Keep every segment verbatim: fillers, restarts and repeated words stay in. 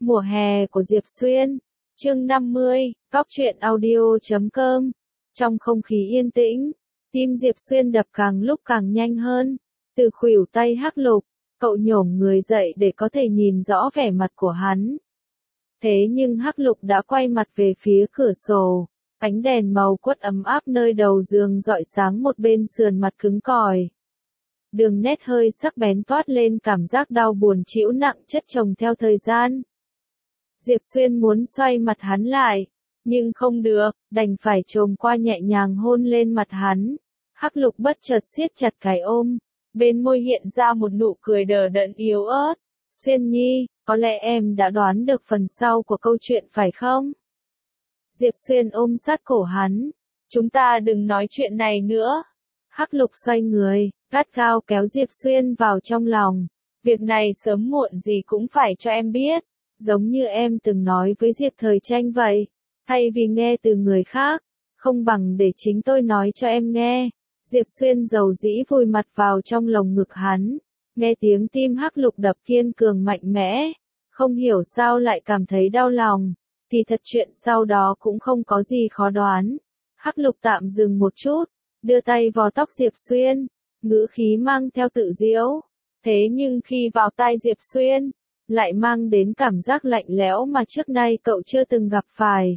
Mùa hè của Diệp Xuyên, chương năm mươi, Góc truyện audio chấm com. Trong không khí yên tĩnh, tim Diệp Xuyên đập càng lúc càng nhanh hơn. Từ khuỷu tay Hắc Lục, cậu nhổm người dậy để có thể nhìn rõ vẻ mặt của hắn. Thế nhưng Hắc Lục đã quay mặt về phía cửa sổ, ánh đèn màu quất ấm áp nơi đầu giường rọi sáng một bên sườn mặt cứng cỏi. Đường nét hơi sắc bén toát lên cảm giác đau buồn trĩu nặng chất chồng theo thời gian. Diệp Xuyên muốn xoay mặt hắn lại, nhưng không được, đành phải chồm qua nhẹ nhàng hôn lên mặt hắn. Hắc Lục bất chợt siết chặt cái ôm, bên môi hiện ra một nụ cười đờ đẫn yếu ớt. Xuyên Nhi, có lẽ em đã đoán được phần sau của câu chuyện phải không? Diệp Xuyên ôm sát cổ hắn. Chúng ta đừng nói chuyện này nữa. Hắc Lục xoay người, gắt gao kéo Diệp Xuyên vào trong lòng. Việc này sớm muộn gì cũng phải cho em biết. Giống như em từng nói với Diệp Thời Tranh vậy. Thay vì nghe từ người khác, không bằng để chính tôi nói cho em nghe. Diệp Xuyên dầu dĩ vùi mặt vào trong lồng ngực hắn. Nghe tiếng tim Hắc Lục đập kiên cường mạnh mẽ. Không hiểu sao lại cảm thấy đau lòng. Thì thật chuyện sau đó cũng không có gì khó đoán. Hắc Lục tạm dừng một chút, đưa tay vò tóc Diệp Xuyên, ngữ khí mang theo tự giễu. Thế nhưng khi vào tai Diệp Xuyên, lại mang đến cảm giác lạnh lẽo mà trước nay cậu chưa từng gặp phải.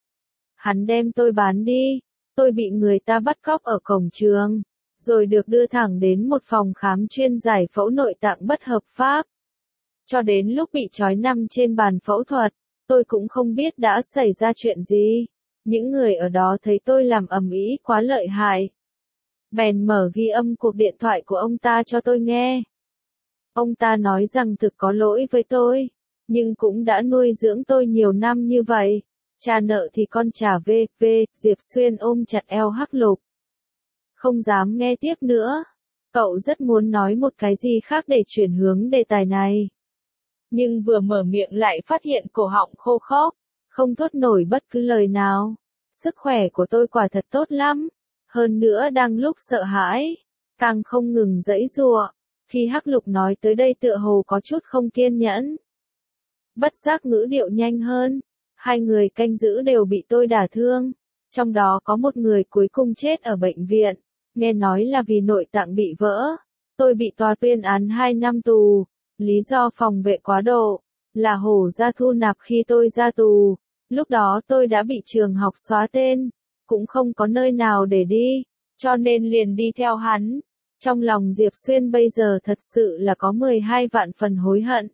Hắn đem tôi bán đi, tôi bị người ta bắt cóc ở cổng trường, rồi được đưa thẳng đến một phòng khám chuyên giải phẫu nội tạng bất hợp pháp. Cho đến lúc bị trói nằm trên bàn phẫu thuật, tôi cũng không biết đã xảy ra chuyện gì. Những người ở đó thấy tôi làm ầm ĩ quá lợi hại. Bèn mở ghi âm cuộc điện thoại của ông ta cho tôi nghe. Ông ta nói rằng thực có lỗi với tôi, nhưng cũng đã nuôi dưỡng tôi nhiều năm như vậy. Trả nợ thì con trả về, về, Diệp Xuyên ôm chặt eo Hắc Lục. Không dám nghe tiếp nữa. Cậu rất muốn nói một cái gì khác để chuyển hướng đề tài này. Nhưng vừa mở miệng lại phát hiện cổ họng khô khốc, không thốt nổi bất cứ lời nào. Sức khỏe của tôi quả thật tốt lắm. Hơn nữa đang lúc sợ hãi, càng không ngừng giãy giụa. Khi Hắc Lục nói tới đây tựa hồ có chút không kiên nhẫn. Bất giác ngữ điệu nhanh hơn. Hai người canh giữ đều bị tôi đả thương. Trong đó có một người cuối cùng chết ở bệnh viện. Nghe nói là vì nội tạng bị vỡ. Tôi bị tòa tuyên án hai năm tù. Lý do phòng vệ quá độ. Là Hổ Gia thu nạp khi tôi ra tù. Lúc đó tôi đã bị trường học xóa tên. Cũng không có nơi nào để đi. Cho nên liền đi theo hắn. Trong lòng Diệp Xuyên bây giờ thật sự là có mười hai vạn phần hối hận.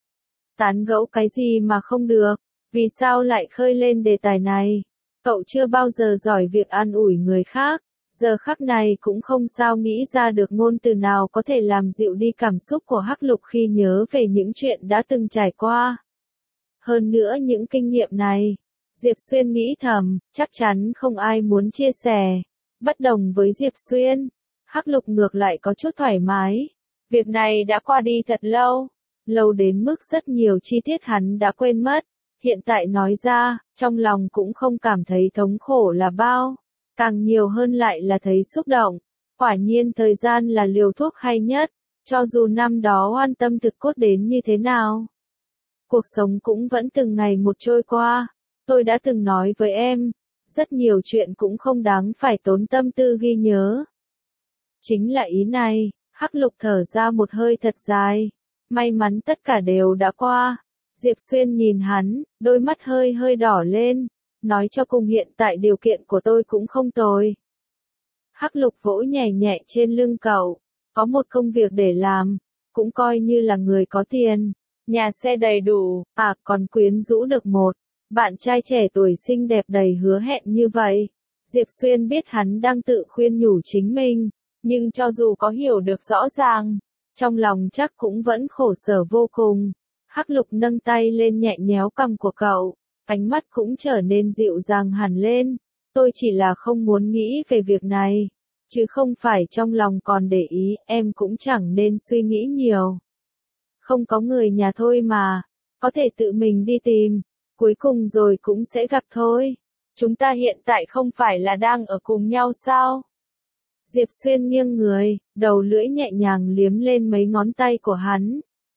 Tán gẫu cái gì mà không được, vì sao lại khơi lên đề tài này? Cậu chưa bao giờ giỏi việc an ủi người khác, giờ khắc này cũng không sao nghĩ ra được ngôn từ nào có thể làm dịu đi cảm xúc của Hắc Lục khi nhớ về những chuyện đã từng trải qua. Hơn nữa những kinh nghiệm này, Diệp Xuyên nghĩ thầm, chắc chắn không ai muốn chia sẻ. Bất đồng với Diệp Xuyên, Hắc Lục ngược lại có chút thoải mái. Việc này đã qua đi thật lâu, lâu đến mức rất nhiều chi tiết hắn đã quên mất. Hiện tại nói ra, trong lòng cũng không cảm thấy thống khổ là bao. Càng nhiều hơn lại là thấy xúc động. Quả nhiên thời gian là liều thuốc hay nhất, cho dù năm đó oan tâm thực cốt đến như thế nào. Cuộc sống cũng vẫn từng ngày một trôi qua. Tôi đã từng nói với em, rất nhiều chuyện cũng không đáng phải tốn tâm tư ghi nhớ. Chính là ý này. Hắc Lục thở ra một hơi thật dài. May mắn tất cả đều đã qua. Diệp Xuyên nhìn hắn, đôi mắt hơi hơi đỏ lên. Nói cho cùng hiện tại điều kiện của tôi cũng không tồi. Hắc Lục vỗ nhẹ nhẹ trên lưng cậu. Có một công việc để làm. Cũng coi như là người có tiền. Nhà xe đầy đủ, à còn quyến rũ được một. Bạn trai trẻ tuổi xinh đẹp đầy hứa hẹn như vậy. Diệp Xuyên biết hắn đang tự khuyên nhủ chính mình. Nhưng cho dù có hiểu được rõ ràng, trong lòng chắc cũng vẫn khổ sở vô cùng. Hắc Lục nâng tay lên nhẹ nhéo cằm của cậu, ánh mắt cũng trở nên dịu dàng hẳn lên. Tôi chỉ là không muốn nghĩ về việc này, chứ không phải trong lòng còn để ý, em cũng chẳng nên suy nghĩ nhiều. Không có người nhà thôi mà, có thể tự mình đi tìm, cuối cùng rồi cũng sẽ gặp thôi. Chúng ta hiện tại không phải là đang ở cùng nhau sao? Diệp Xuyên nghiêng người, đầu lưỡi nhẹ nhàng liếm lên mấy ngón tay của hắn.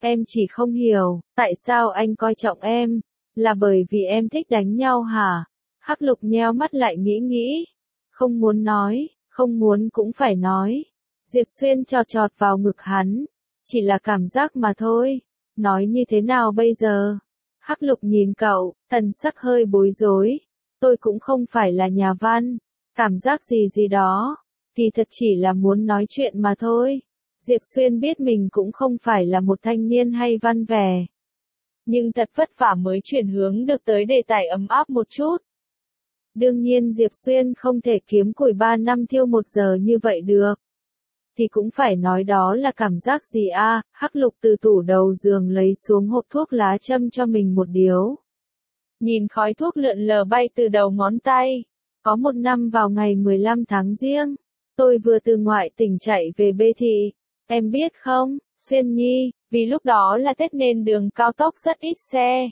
Em chỉ không hiểu, tại sao anh coi trọng em? Là bởi vì em thích đánh nhau hả? Hắc Lục nheo mắt lại nghĩ nghĩ. Không muốn nói, không muốn cũng phải nói. Diệp Xuyên chọt chọt vào ngực hắn. Chỉ là cảm giác mà thôi. Nói như thế nào bây giờ? Hắc Lục nhìn cậu, thần sắc hơi bối rối. Tôi cũng không phải là nhà văn. Cảm giác gì gì đó. Thì thật chỉ là muốn nói chuyện mà thôi. Diệp Xuyên biết mình cũng không phải là một thanh niên hay văn vẻ. Nhưng thật vất vả mới chuyển hướng được tới đề tài ấm áp một chút. Đương nhiên Diệp Xuyên không thể kiếm củi ba năm thiêu một giờ như vậy được. Thì cũng phải nói đó là cảm giác gì a? À? Hắc Lục từ tủ đầu giường lấy xuống hộp thuốc lá châm cho mình một điếu. Nhìn khói thuốc lượn lờ bay từ đầu ngón tay. Có một năm vào ngày mười lăm tháng Giêng, tôi vừa từ ngoại tỉnh chạy về Bê Thị. Em biết không, Xuyên Nhi, vì lúc đó là Tết nên đường cao tốc rất ít xe.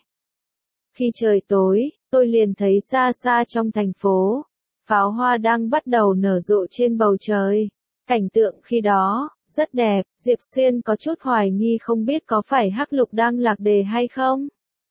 Khi trời tối, tôi liền thấy xa xa trong thành phố, pháo hoa đang bắt đầu nở rộ trên bầu trời. Cảnh tượng khi đó, rất đẹp, Diệp Xuyên có chút hoài nghi không biết có phải Hắc Lục đang lạc đề hay không.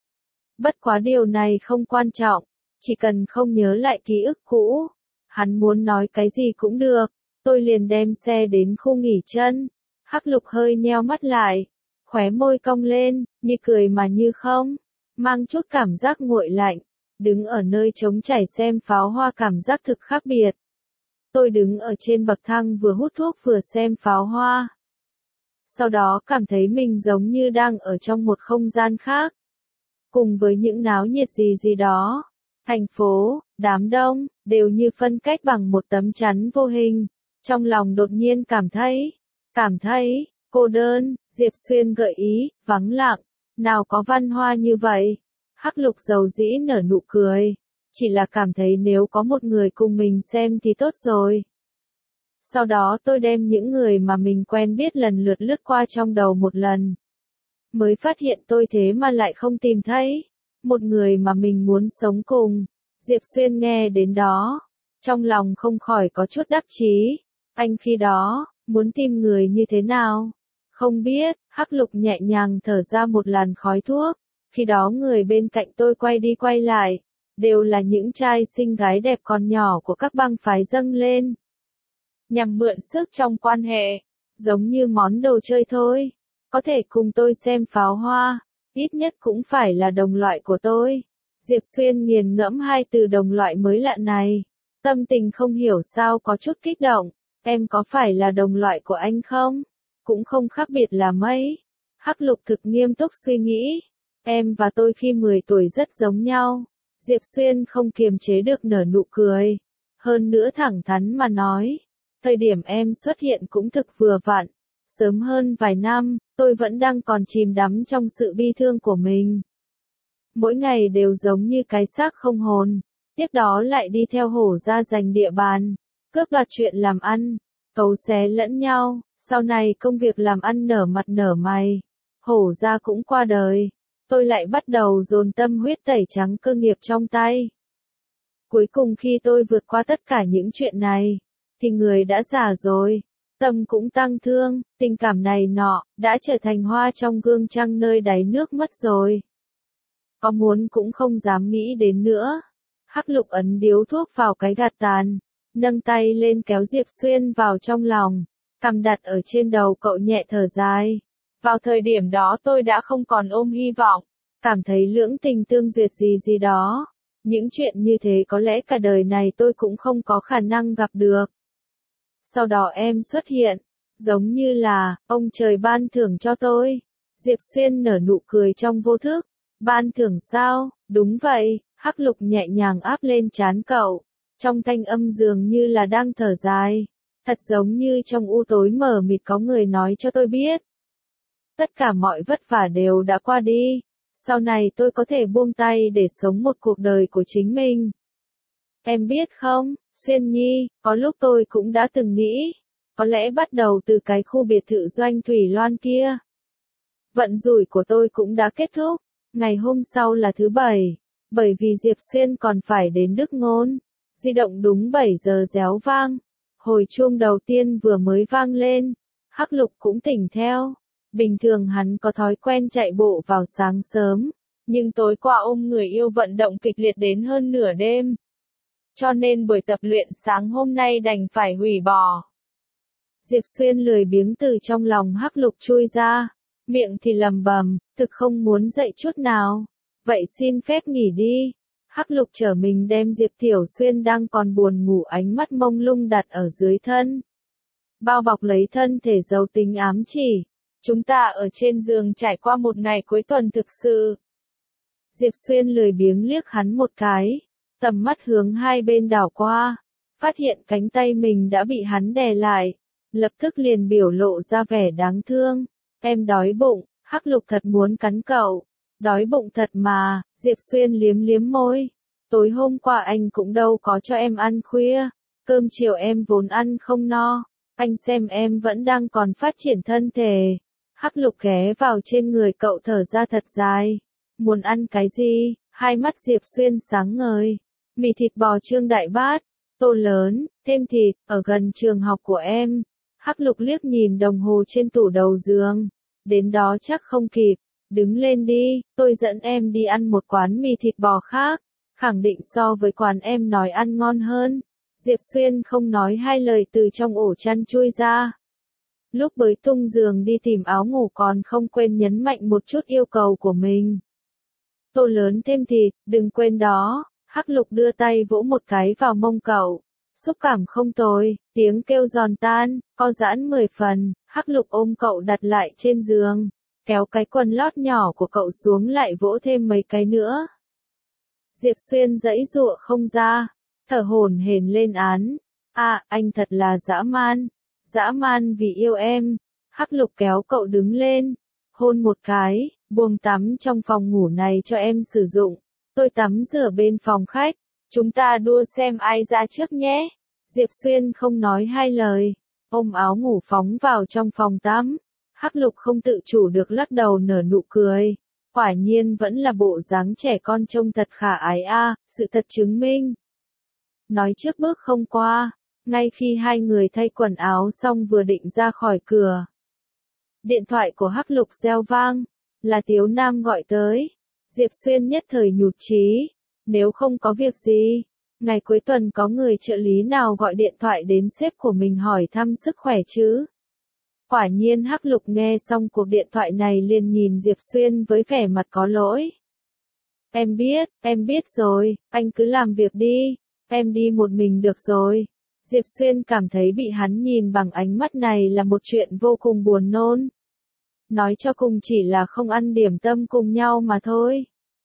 Bất quá điều này không quan trọng, chỉ cần không nhớ lại ký ức cũ. Hắn muốn nói cái gì cũng được, tôi liền đem xe đến khu nghỉ chân. Hắc Lục hơi nheo mắt lại, khóe môi cong lên, như cười mà như không, mang chút cảm giác nguội lạnh, đứng ở nơi trống trải xem pháo hoa cảm giác thực khác biệt. Tôi đứng ở trên bậc thang vừa hút thuốc vừa xem pháo hoa. Sau đó cảm thấy mình giống như đang ở trong một không gian khác. Cùng với những náo nhiệt gì gì đó, thành phố, đám đông, đều như phân cách bằng một tấm chắn vô hình. Trong lòng đột nhiên cảm thấy, cảm thấy, cô đơn. Diệp Xuyên gợi ý, vắng lặng, nào có văn hoa như vậy. Hắc Lục dầu dĩ nở nụ cười, chỉ là cảm thấy nếu có một người cùng mình xem thì tốt rồi. Sau đó tôi đem những người mà mình quen biết lần lượt lướt qua trong đầu một lần. Mới phát hiện tôi thế mà lại không tìm thấy một người mà mình muốn sống cùng. Diệp Xuyên nghe đến đó, trong lòng không khỏi có chút đắc chí. Anh khi đó, muốn tìm người như thế nào? Không biết. Hắc Lục nhẹ nhàng thở ra một làn khói thuốc. Khi đó người bên cạnh tôi quay đi quay lại, đều là những trai xinh gái đẹp còn nhỏ của các bang phái dâng lên. Nhằm mượn sức trong quan hệ, giống như món đồ chơi thôi. Có thể cùng tôi xem pháo hoa, ít nhất cũng phải là đồng loại của tôi. Diệp Xuyên nghiền ngẫm hai từ đồng loại mới lạ này. Tâm tình không hiểu sao có chút kích động. Em có phải là đồng loại của anh không? Cũng không khác biệt là mấy. Hắc Lục thực nghiêm túc suy nghĩ. Em và tôi khi mười tuổi rất giống nhau. Diệp Xuyên không kiềm chế được nở nụ cười. Hơn nữa thẳng thắn mà nói. Thời điểm em xuất hiện cũng thực vừa vặn. Sớm hơn vài năm, tôi vẫn đang còn chìm đắm trong sự bi thương của mình. Mỗi ngày đều giống như cái xác không hồn. Tiếp đó lại đi theo hổ ra giành địa bàn. Cướp đoạt chuyện làm ăn. Cấu xé lẫn nhau. Sau này công việc làm ăn nở mặt nở mày. Hổ ra cũng qua đời. Tôi lại bắt đầu dồn tâm huyết tẩy trắng cơ nghiệp trong tay. Cuối cùng khi tôi vượt qua tất cả những chuyện này, thì người đã già rồi. Tâm cũng tăng thương, tình cảm này nọ, đã trở thành hoa trong gương trăng nơi đáy nước mất rồi. Có muốn cũng không dám nghĩ đến nữa. Hắc Lục ấn điếu thuốc vào cái gạt tàn, nâng tay lên kéo Diệp Xuyên vào trong lòng, cằm đặt ở trên đầu cậu nhẹ thở dài. Vào thời điểm đó tôi đã không còn ôm hy vọng, cảm thấy lưỡng tình tương duyệt gì gì đó. Những chuyện như thế có lẽ cả đời này tôi cũng không có khả năng gặp được. Sau đó em xuất hiện, giống như là, ông trời ban thưởng cho tôi. Diệp Xuyên nở nụ cười trong vô thức. Ban thưởng sao? Đúng vậy. Hắc Lục nhẹ nhàng áp lên trán cậu. Trong thanh âm dường như là đang thở dài. Thật giống như trong u tối mờ mịt có người nói cho tôi biết. Tất cả mọi vất vả đều đã qua đi. Sau này tôi có thể buông tay để sống một cuộc đời của chính mình. Em biết không, Xuyên Nhi, có lúc tôi cũng đã từng nghĩ, có lẽ bắt đầu từ cái khu biệt thự doanh Thủy Loan kia. Vận rủi của tôi cũng đã kết thúc, ngày hôm sau là thứ bảy, bởi vì Diệp Xuyên còn phải đến Đức Ngôn. Di động đúng bảy giờ réo vang, hồi chuông đầu tiên vừa mới vang lên, Hắc Lục cũng tỉnh theo. Bình thường hắn có thói quen chạy bộ vào sáng sớm, nhưng tối qua ôm người yêu vận động kịch liệt đến hơn nửa đêm. Cho nên buổi tập luyện sáng hôm nay đành phải hủy bỏ. Diệp Xuyên lười biếng từ trong lòng Hắc Lục chui ra, miệng thì lầm bầm, thực không muốn dậy chút nào. Vậy xin phép nghỉ đi. Hắc Lục trở mình đem Diệp Tiểu Xuyên đang còn buồn ngủ ánh mắt mông lung đặt ở dưới thân. Bao bọc lấy thân thể giấu tính ám chỉ. Chúng ta ở trên giường trải qua một ngày cuối tuần thực sự. Diệp Xuyên lười biếng liếc hắn một cái, tầm mắt hướng hai bên đảo qua, phát hiện cánh tay mình đã bị hắn đè lại, lập tức liền biểu lộ ra vẻ đáng thương. Em đói bụng, Hắc Lục thật muốn cắn cậu. Đói bụng thật mà, Diệp Xuyên liếm liếm môi. Tối hôm qua anh cũng đâu có cho em ăn khuya, cơm chiều em vốn ăn không no, anh xem em vẫn đang còn phát triển thân thể. Hắc Lục ghé vào trên người cậu thở ra thật dài. Muốn ăn cái gì? Hai mắt Diệp Xuyên sáng ngời. Mì thịt bò Trương Đại Bát, tô lớn, thêm thịt, ở gần trường học của em. Hắc Lục liếc nhìn đồng hồ trên tủ đầu giường. Đến đó chắc không kịp. Đứng lên đi, tôi dẫn em đi ăn một quán mì thịt bò khác. Khẳng định so với quán em nói ăn ngon hơn. Diệp Xuyên không nói hai lời từ trong ổ chăn chui ra. Lúc bới tung giường đi tìm áo ngủ còn không quên nhấn mạnh một chút yêu cầu của mình. Tô lớn thêm thịt, đừng quên đó. Hắc Lục đưa tay vỗ một cái vào mông cậu. Xúc cảm không tồi, tiếng kêu giòn tan, co giãn mười phần. Hắc Lục ôm cậu đặt lại trên giường, kéo cái quần lót nhỏ của cậu xuống lại vỗ thêm mấy cái nữa. Diệp Xuyên giãy giụa không ra, thở hổn hển lên án. À, anh thật là dã man, dã man vì yêu em. Hắc Lục kéo cậu đứng lên, hôn một cái, buồng tắm trong phòng ngủ này cho em sử dụng. Tôi tắm rửa bên phòng khách, chúng ta đua xem ai ra trước nhé. Diệp Xuyên không nói hai lời, ôm áo ngủ phóng vào trong phòng tắm. Hắc Lục không tự chủ được lắc đầu nở nụ cười. Quả nhiên vẫn là bộ dáng trẻ con trông thật khả ái a, sự thật chứng minh. Nói trước bước không qua, ngay khi hai người thay quần áo xong vừa định ra khỏi cửa. Điện thoại của Hắc Lục reo vang, là Tiếu Nam gọi tới. Diệp Xuyên nhất thời nhụt chí, nếu không có việc gì, ngày cuối tuần có người trợ lý nào gọi điện thoại đến sếp của mình hỏi thăm sức khỏe chứ? Quả nhiên Hắc Lục nghe xong cuộc điện thoại này liền nhìn Diệp Xuyên với vẻ mặt có lỗi. Em biết, em biết rồi, anh cứ làm việc đi, em đi một mình được rồi. Diệp Xuyên cảm thấy bị hắn nhìn bằng ánh mắt này là một chuyện vô cùng buồn nôn. Nói cho cùng chỉ là không ăn điểm tâm cùng nhau mà thôi.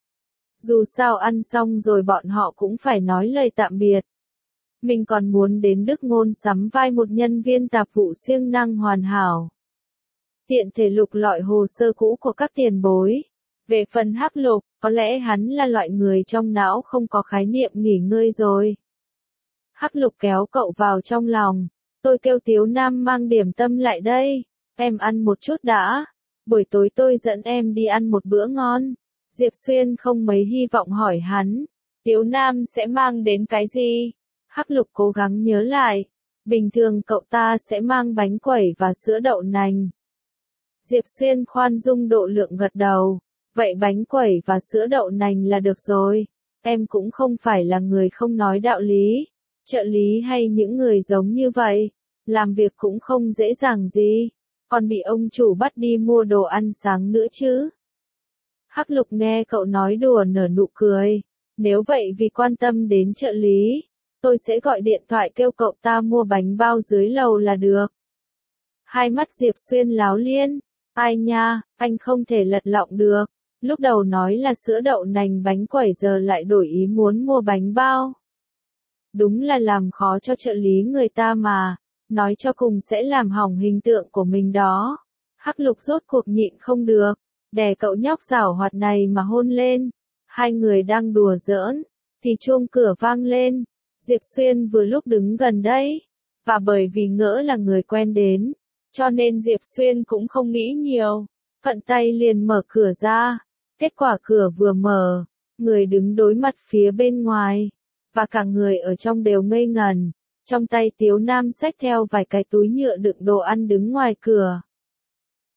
Dù sao ăn xong rồi bọn họ cũng phải nói lời tạm biệt. Mình còn muốn đến Đức Ngôn sắm vai một nhân viên tạp vụ siêng năng hoàn hảo. Tiện thể lục lọi hồ sơ cũ của các tiền bối. Về phần Hắc Lục, có lẽ hắn là loại người trong não không có khái niệm nghỉ ngơi rồi. Hắc Lục kéo cậu vào trong lòng. Tôi kêu Tiếu Nam mang điểm tâm lại đây. Em ăn một chút đã. Buổi tối tôi dẫn em đi ăn một bữa ngon. Diệp Xuyên không mấy hy vọng hỏi hắn. Tiếu Nam sẽ mang đến cái gì? Hắc Lục cố gắng nhớ lại. Bình thường cậu ta sẽ mang bánh quẩy và sữa đậu nành. Diệp Xuyên khoan dung độ lượng gật đầu. Vậy bánh quẩy và sữa đậu nành là được rồi. Em cũng không phải là người không nói đạo lý. Trợ lý hay những người giống như vậy, làm việc cũng không dễ dàng gì. Còn bị ông chủ bắt đi mua đồ ăn sáng nữa chứ. Hắc Lục nghe cậu nói đùa nở nụ cười. Nếu vậy vì quan tâm đến trợ lý, tôi sẽ gọi điện thoại kêu cậu ta mua bánh bao dưới lầu là được. Hai mắt Diệp Xuyên láo liên. Ai nha, anh không thể lật lọng được. Lúc đầu nói là sữa đậu nành bánh quẩy giờ lại đổi ý muốn mua bánh bao. Đúng là làm khó cho trợ lý người ta mà. Nói cho cùng sẽ làm hỏng hình tượng của mình đó. Hắc Lục rốt cuộc nhịn không được. Đè cậu nhóc giảo hoạt này mà hôn lên. Hai người đang đùa giỡn. Thì chuông cửa vang lên. Diệp Xuyên vừa lúc đứng gần đấy. Và bởi vì ngỡ là người quen đến. Cho nên Diệp Xuyên cũng không nghĩ nhiều. Thuận tay liền mở cửa ra. Kết quả cửa vừa mở. Người đứng đối mặt phía bên ngoài. Và cả người ở trong đều ngây ngần. Trong tay Tiếu Nam xách theo vài cái túi nhựa đựng đồ ăn đứng ngoài cửa.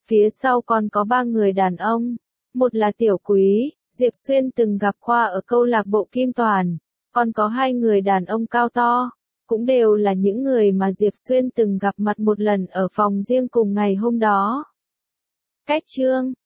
Phía sau còn có ba người đàn ông. Một là Tiểu Quý, Diệp Xuyên từng gặp qua ở câu lạc bộ Kim Toàn. Còn có hai người đàn ông cao to, cũng đều là những người mà Diệp Xuyên từng gặp mặt một lần ở phòng riêng cùng ngày hôm đó. Cách chương